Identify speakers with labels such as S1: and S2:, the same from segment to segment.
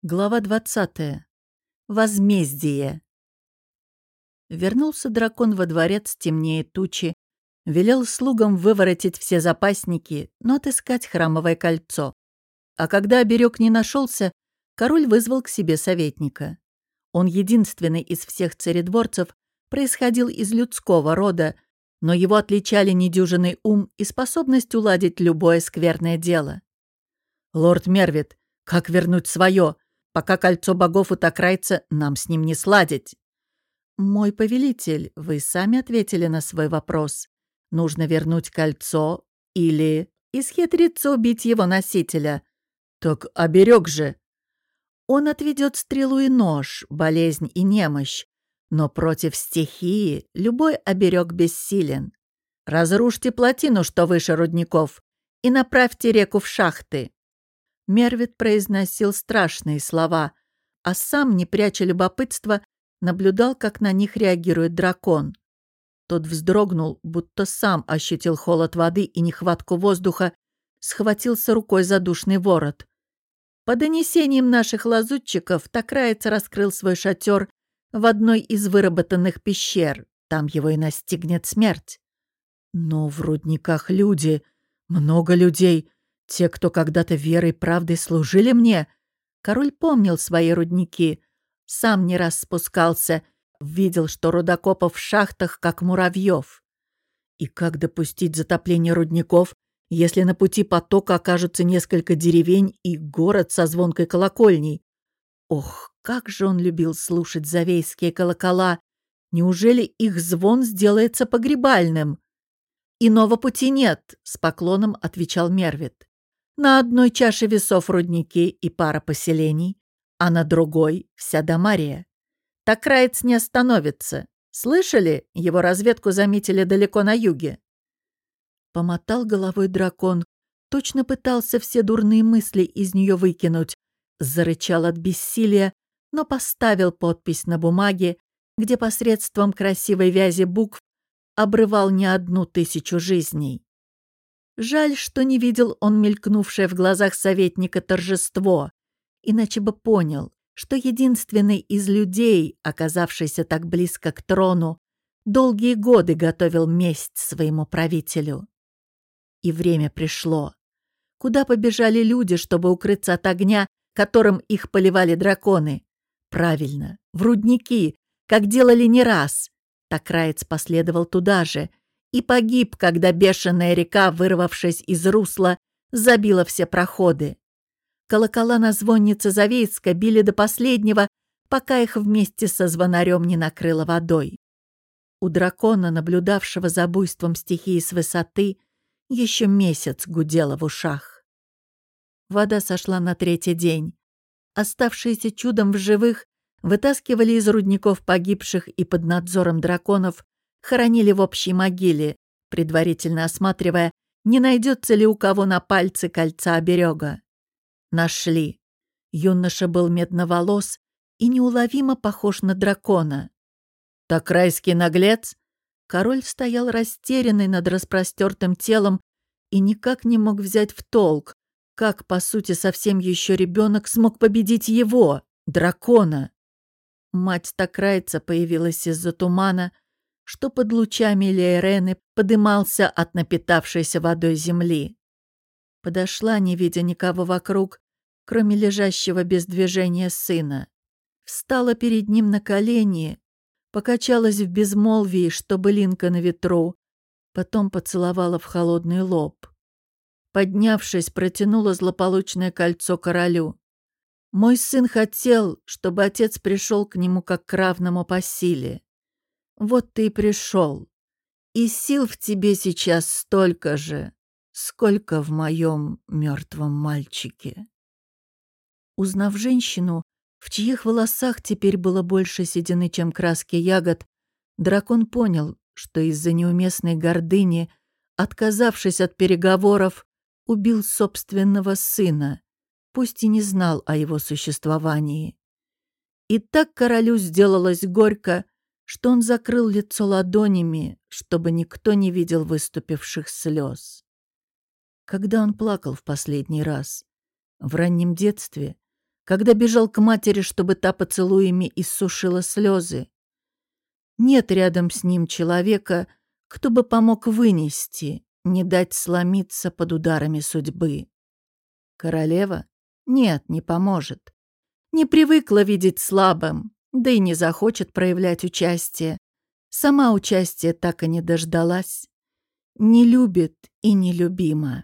S1: Глава 20. Возмездие. Вернулся дракон во дворец темнее тучи, велел слугам выворотить все запасники, но отыскать храмовое кольцо. А когда оберег не нашелся, король вызвал к себе советника. Он единственный из всех царедворцев происходил из людского рода, но его отличали недюжинный ум и способность уладить любое скверное дело. «Лорд Мервит, как вернуть свое? Пока кольцо богов у Такрайца, нам с ним не сладить». «Мой повелитель, вы сами ответили на свой вопрос. Нужно вернуть кольцо или исхитриться убить его носителя». «Так оберег же». «Он отведет стрелу и нож, болезнь и немощь. Но против стихии любой оберег бессилен. Разрушьте плотину, что выше рудников, и направьте реку в шахты». Мервит произносил страшные слова, а сам, не пряча любопытства, наблюдал, как на них реагирует дракон. Тот вздрогнул, будто сам ощутил холод воды и нехватку воздуха, схватился рукой за душный ворот. По донесениям наших лазутчиков, Такраец раскрыл свой шатер в одной из выработанных пещер. Там его и настигнет смерть. Но в рудниках люди, много людей. Те, кто когда-то верой и правдой служили мне. Король помнил свои рудники. Сам не раз спускался, видел, что рудокопов в шахтах, как муравьев. И как допустить затопление рудников, если на пути потока окажутся несколько деревень и город со звонкой колокольней? Ох, как же он любил слушать завейские колокола! Неужели их звон сделается погребальным? «Иного пути нет», — с поклоном отвечал Мервит. «На одной чаше весов рудники и пара поселений, а на другой — вся Дамария. Такраец не остановится. Слышали? Его разведку заметили далеко на юге». Помотал головой дракон, точно пытался все дурные мысли из нее выкинуть, зарычал от бессилия, но поставил подпись на бумаге, где посредством красивой вязи букв обрывал не одну тысячу жизней. Жаль, что не видел он мелькнувшее в глазах советника торжество, иначе бы понял, что единственный из людей, оказавшийся так близко к трону, долгие годы готовил месть своему правителю. И время пришло. Куда побежали люди, чтобы укрыться от огня, которым их поливали драконы? Правильно, в рудники, как делали не раз. Такраец последовал туда же и погиб, когда бешеная река, вырвавшись из русла, забила все проходы. Колокола на звоннице Завейска били до последнего, пока их вместе со звонарем не накрыло водой. У дракона, наблюдавшего за буйством стихии с высоты, еще месяц гудело в ушах. Вода сошла на третий день. Оставшиеся чудом в живых вытаскивали из рудников погибших и под надзором драконов хоронили в общей могиле, предварительно осматривая, не найдется ли у кого на пальце кольца оберега. Нашли. Юноша был медноволос и неуловимо похож на дракона. «Такрайский наглец?» Король стоял растерянный над распростертым телом и никак не мог взять в толк, как, по сути, совсем еще ребенок смог победить его, дракона. Мать Такрайца появилась из-за тумана, что под лучами Лейрены подымался от напитавшейся водой земли. Подошла, не видя никого вокруг, кроме лежащего без движения сына. Встала перед ним на колени, покачалась в безмолвии, что былинка на ветру, потом поцеловала в холодный лоб. Поднявшись, протянула злополучное кольцо королю. «Мой сын хотел, чтобы отец пришел к нему как к равному по силе. Вот ты и пришел. И сил в тебе сейчас столько же, сколько в моем мертвом мальчике». Узнав женщину, в чьих волосах теперь было больше седины, чем краски ягод, дракон понял, что из-за неуместной гордыни, отказавшись от переговоров, убил собственного сына, пусть и не знал о его существовании. И так королю сделалось горько, что он закрыл лицо ладонями, чтобы никто не видел выступивших слез. Когда он плакал в последний раз? В раннем детстве, когда бежал к матери, чтобы та поцелуями иссушила слезы. Нет рядом с ним человека, кто бы помог вынести, не дать сломиться под ударами судьбы. Королева? Нет, не поможет. Не привыкла видеть слабым, да и не захочет проявлять участие. Сама участия так и не дождалась. Не любит и нелюбима.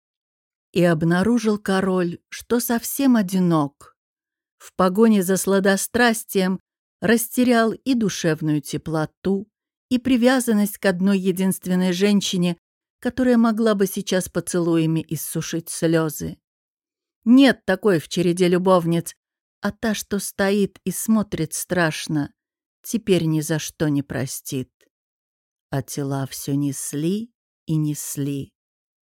S1: И обнаружил король, что совсем одинок. В погоне за сладострастием растерял и душевную теплоту, и привязанность к одной единственной женщине, которая могла бы сейчас поцелуями иссушить слезы. Нет такой в череде любовниц, а та, что стоит и смотрит страшно, теперь ни за что не простит. А тела все несли и несли.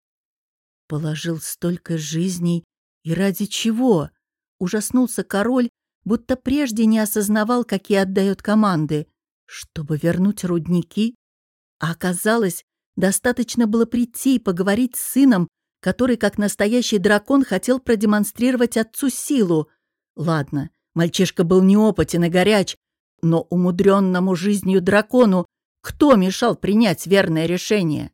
S1: Положил столько жизней, и ради чего? Ужаснулся король, будто прежде не осознавал, какие отдает команды. Чтобы вернуть рудники? А оказалось, достаточно было прийти и поговорить с сыном, который, как настоящий дракон, хотел продемонстрировать отцу силу. Ладно, мальчишка был неопытен и горяч, но умудренному жизнью дракону кто мешал принять верное решение?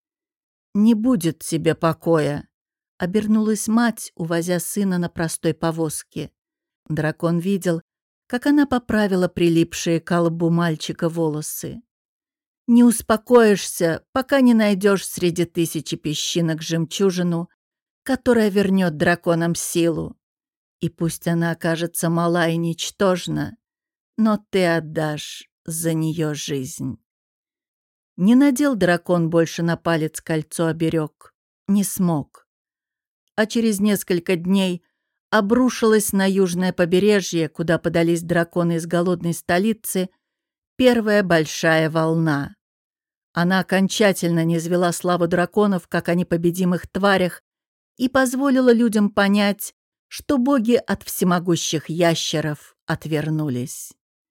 S1: «Не будет тебе покоя», — обернулась мать, увозя сына на простой повозке. Дракон видел, как она поправила прилипшие к лбу мальчика волосы. «Не успокоишься, пока не найдешь среди тысячи песчинок жемчужину, которая вернет драконам силу. И пусть она окажется мала и ничтожна, но ты отдашь за нее жизнь». Не надел дракон больше на палец кольцо-оберег. Не смог. А через несколько дней обрушилась на южное побережье, куда подались драконы из голодной столицы, первая большая волна. Она окончательно низвела славу драконов, как о непобедимых тварях, и позволила людям понять, что боги от всемогущих ящеров отвернулись.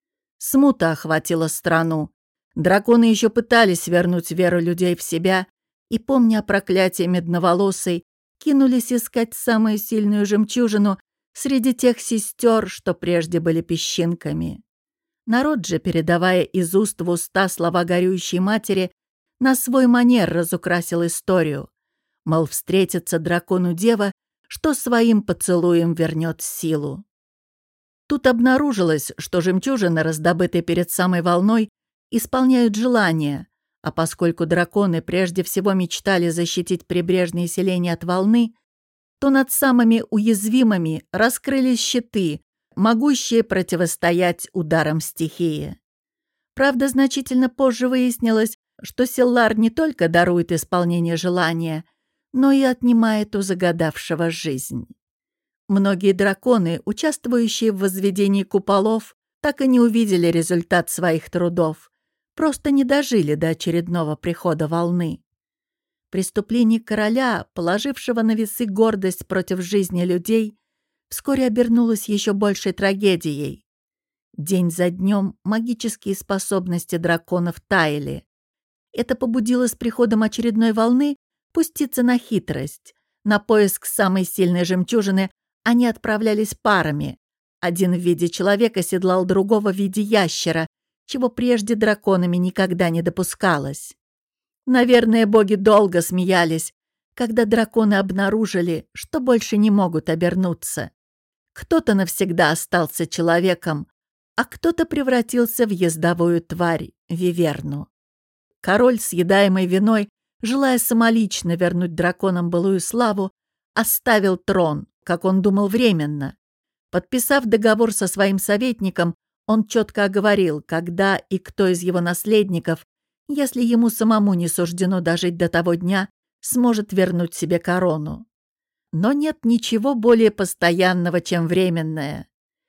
S1: Смута охватила страну. Драконы еще пытались вернуть веру людей в себя и, помня о проклятии Медноволосой, кинулись искать самую сильную жемчужину среди тех сестер, что прежде были песчинками. Народ же, передавая из уст в уста слова горюющей матери, на свой манер разукрасил историю. Мол, встретится дракону дева, что своим поцелуем вернет силу. Тут обнаружилось, что жемчужины, раздобытые перед самой волной, исполняют желания, а поскольку драконы прежде всего мечтали защитить прибрежные селения от волны, то над самыми уязвимыми раскрылись щиты, могущие противостоять ударам стихии. Правда, значительно позже выяснилось, что Силлар не только дарует исполнение желания, но и отнимает у загадавшего жизнь. Многие драконы, участвующие в возведении куполов, так и не увидели результат своих трудов, просто не дожили до очередного прихода волны. Преступление короля, положившего на весы гордость против жизни людей, вскоре обернулось еще большей трагедией. День за днем магические способности драконов таяли. Это побудило с приходом очередной волны пуститься на хитрость. На поиск самой сильной жемчужины они отправлялись парами. Один в виде человека седлал другого в виде ящера, чего прежде драконами никогда не допускалось. Наверное, боги долго смеялись, когда драконы обнаружили, что больше не могут обернуться. Кто-то навсегда остался человеком, а кто-то превратился в ездовую тварь, виверну. Король, съедаемый виной, желая самолично вернуть драконам былую славу, оставил трон, как он думал, временно. Подписав договор со своим советником, он четко оговорил, когда и кто из его наследников, если ему самому не суждено дожить до того дня, сможет вернуть себе корону. Но нет ничего более постоянного, чем временное.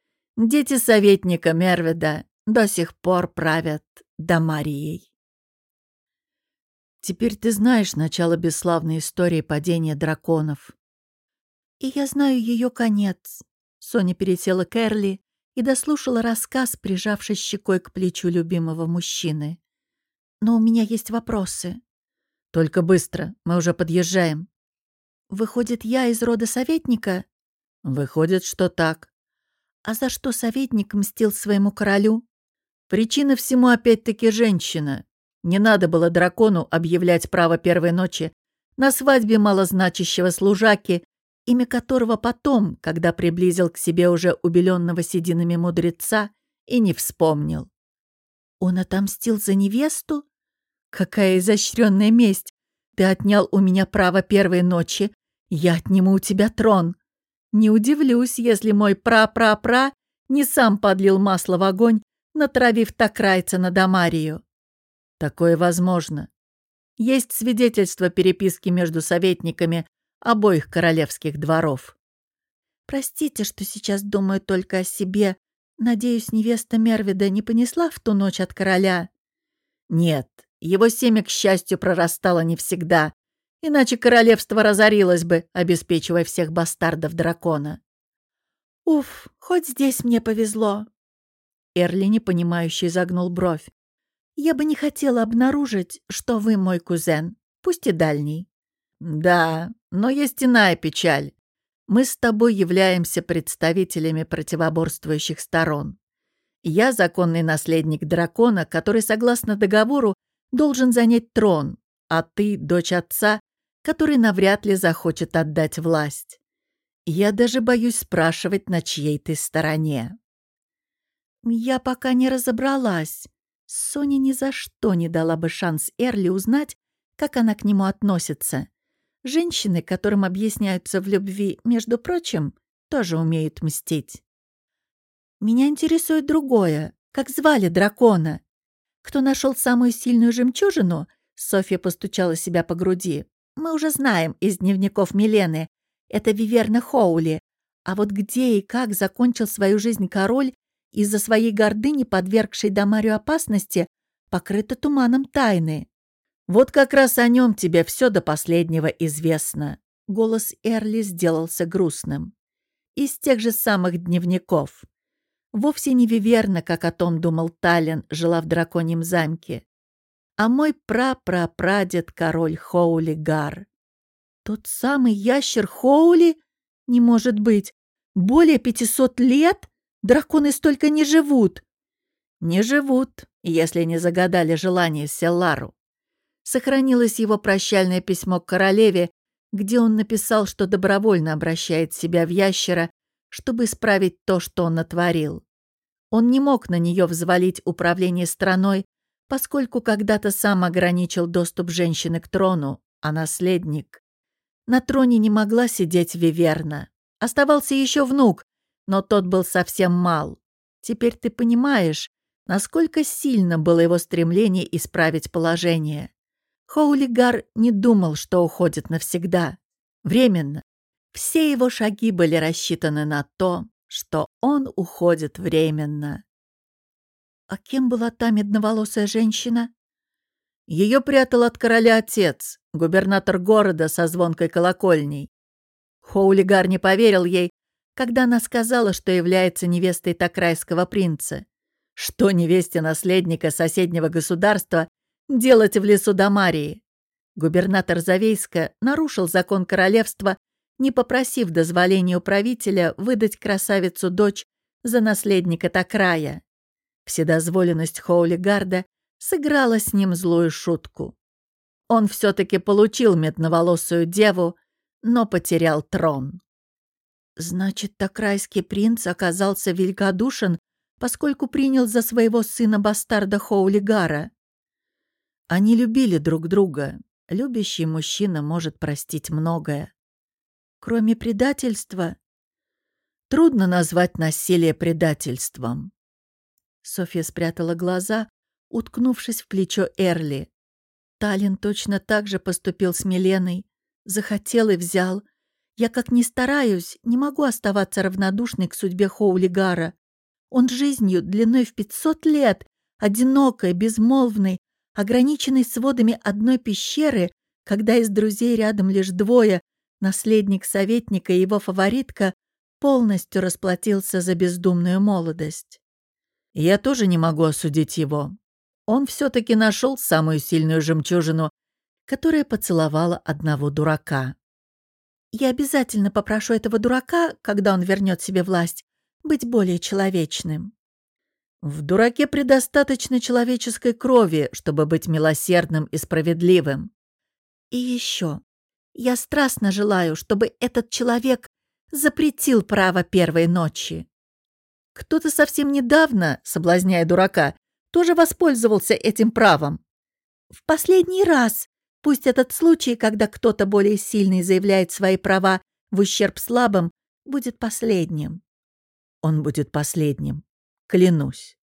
S1: Дети советника Мерведа до сих пор правят Дамарией. Теперь ты знаешь начало бесславной истории падения драконов. И я знаю ее конец. Соня пересела к Эрли и дослушала рассказ, прижавшись щекой к плечу любимого мужчины. Но у меня есть вопросы. Только быстро, мы уже подъезжаем. Выходит, я из рода советника? Выходит, что так. А за что советник мстил своему королю?
S2: Причина всему опять-таки женщина. Не надо было дракону объявлять право первой ночи на свадьбе малозначащего служаки, имя которого потом, когда приблизил к себе уже убеленного сединами мудреца, и не вспомнил.
S1: Он отомстил за невесту?
S2: Какая изощренная месть! Ты отнял у меня право первой ночи, я отниму у тебя трон. Не удивлюсь, если мой пра-пра-пра не сам подлил масло в огонь, натравив Такрайца на Дамарию. Такое возможно. Есть свидетельство переписки между советниками обоих королевских дворов.
S1: Простите, что сейчас думаю только о себе. Надеюсь, невеста Мервида не понесла в ту ночь от короля?
S2: Нет, его семя, к счастью, прорастало не всегда, иначе королевство разорилось бы, обеспечивая всех бастардов дракона.
S1: Уф, хоть здесь мне повезло.
S2: Эрли, непонимающе, загнул бровь.
S1: Я бы не хотела обнаружить, что вы мой кузен, пусть и дальний.
S2: Да, но есть иная печаль. Мы с тобой являемся представителями противоборствующих сторон. Я законный наследник дракона, который, согласно договору, должен занять трон, а ты — дочь отца, который навряд ли захочет отдать власть. Я даже боюсь спрашивать, на чьей ты стороне.
S1: Я пока не разобралась. Соня ни за что не дала бы шанс Эрли узнать, как она к нему относится. Женщины, которым объясняются в любви, между прочим, тоже умеют мстить. Меня интересует другое. Как звали дракона? Кто нашел самую сильную жемчужину? Софья постучала себя по груди. Мы уже знаем из дневников Милены. Это Виверна Хоули. А вот где и как закончил свою жизнь король, из-за своей гордыни, подвергшей Дамарию опасности, покрыто туманом тайны.
S2: Вот как раз о нем тебе все до последнего известно.
S1: Голос Эрли сделался грустным.
S2: Из тех же самых дневников. Вовсе не Виверна, как о том думал Таллин, жила в драконьем замке, а мой прапрапрадед король Хоули Гар.
S1: Тот самый ящер Хоули? Не может быть. Более 500 лет? Драконы столько не живут.
S2: Не живут, если не загадали желание Селлару. Сохранилось его прощальное письмо к королеве, где он написал, что добровольно обращает себя в ящера, чтобы исправить то, что он натворил. Он не мог на нее взвалить управление страной, поскольку когда-то сам ограничил доступ женщины к трону, а наследник. На троне не могла сидеть Виверна. Оставался еще внук, но тот был совсем мал. Теперь ты понимаешь, насколько сильно было его стремление исправить положение. Хоули Гар не думал, что уходит навсегда. Временно. Все его шаги были рассчитаны на то, что он уходит временно.
S1: А кем была та медноволосая женщина?
S2: Ее прятал от короля отец, губернатор города со звонкой колокольней. Хоули Гар не поверил ей, когда она сказала, что является невестой такрайского принца. Что невесте наследника соседнего государства делать в лесу Дамарии? Губернатор Завейска нарушил закон королевства, не попросив дозволения у правителя выдать красавицу-дочь за наследника Такрая. Вседозволенность Хоули Гарда сыграла с ним злую шутку. Он все-таки получил медноволосую деву, но потерял трон.
S1: Значит, такрайский принц оказался великодушен, поскольку принял за своего сына бастарда Хоули Гара.
S2: Они любили друг друга. Любящий мужчина может простить многое.
S1: Кроме предательства?
S2: Трудно назвать насилие предательством.
S1: Софья спрятала глаза, уткнувшись в плечо Эрли. Таллин точно так же поступил с Миленой. Захотел и взял. Я, как ни стараюсь, не могу оставаться равнодушной к судьбе Хоули Гара. Он жизнью длиной в 500 лет, одинокой, безмолвной, ограниченной сводами одной пещеры, когда из друзей рядом лишь двое, наследник советника и его фаворитка, полностью расплатился за бездумную молодость.
S2: Я тоже не могу осудить его. Он все-таки нашел самую сильную жемчужину, которая поцеловала одного дурака.
S1: Я обязательно попрошу этого дурака, когда он вернет себе власть,
S2: быть более человечным.
S1: В дураке предостаточно человеческой крови, чтобы быть милосердным и справедливым.
S2: И еще, я страстно желаю, чтобы этот человек запретил право первой ночи.
S1: Кто-то совсем недавно, соблазняя дурака, тоже воспользовался этим правом.
S2: В последний раз, пусть этот случай, когда кто-то более сильный заявляет свои права в ущерб слабым, будет последним.
S1: Он будет последним, клянусь.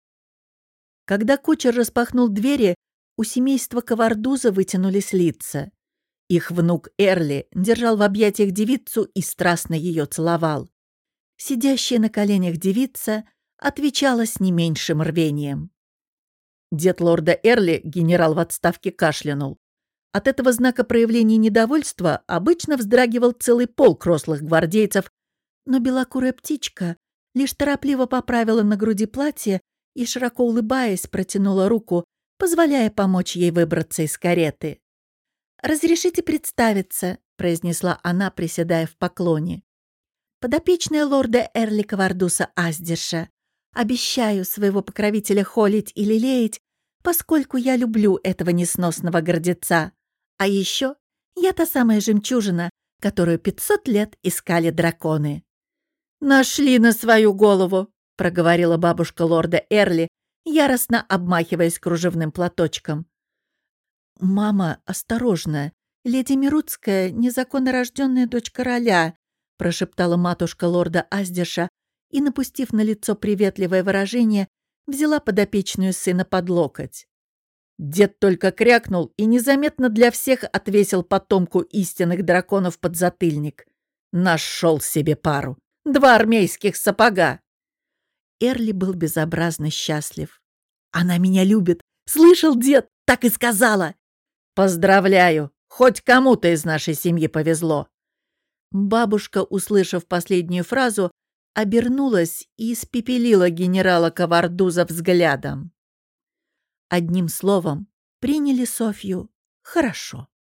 S1: Когда кучер распахнул двери, у семейства Кавардуза вытянулись лица. Их внук Эрли держал в объятиях девицу и страстно ее целовал. Сидящая на коленях девица отвечала с не меньшим рвением. Дед лорда Эрли, генерал в отставке, кашлянул. От этого знака проявления недовольства обычно вздрагивал целый полк рослых гвардейцев, но белокурая птичка лишь торопливо поправила на груди платье и, широко улыбаясь, протянула руку, позволяя помочь ей выбраться из кареты.
S2: «Разрешите представиться», — произнесла она, приседая в поклоне. «Подопечная лорда Эрли Кавардуса Аздиша. Обещаю своего покровителя холить и лелеять, поскольку я люблю этого несносного гордеца. А еще я та самая жемчужина, которую 500 лет искали драконы».
S1: «Нашли на свою голову», — проговорила бабушка лорда Эрли, яростно обмахиваясь кружевным платочком.
S2: «Мама, осторожно, леди Мирутская — незаконно рожденная дочь короля», — прошептала матушка лорда Аздиша и, напустив на лицо приветливое выражение, взяла подопечную сына под локоть.
S1: Дед только крякнул и незаметно для всех отвесил потомку истинных драконов подзатыльник. Нашел себе пару. 2 армейских сапога.
S2: Эрли был безобразно счастлив.
S1: «Она меня любит. Слышал, дед? Так и сказала!» «Поздравляю! Хоть кому-то из нашей семьи повезло!»
S2: Бабушка, услышав последнюю фразу, обернулась и испепелила генерала Кавардуза взглядом. Одним словом, приняли Софью хорошо.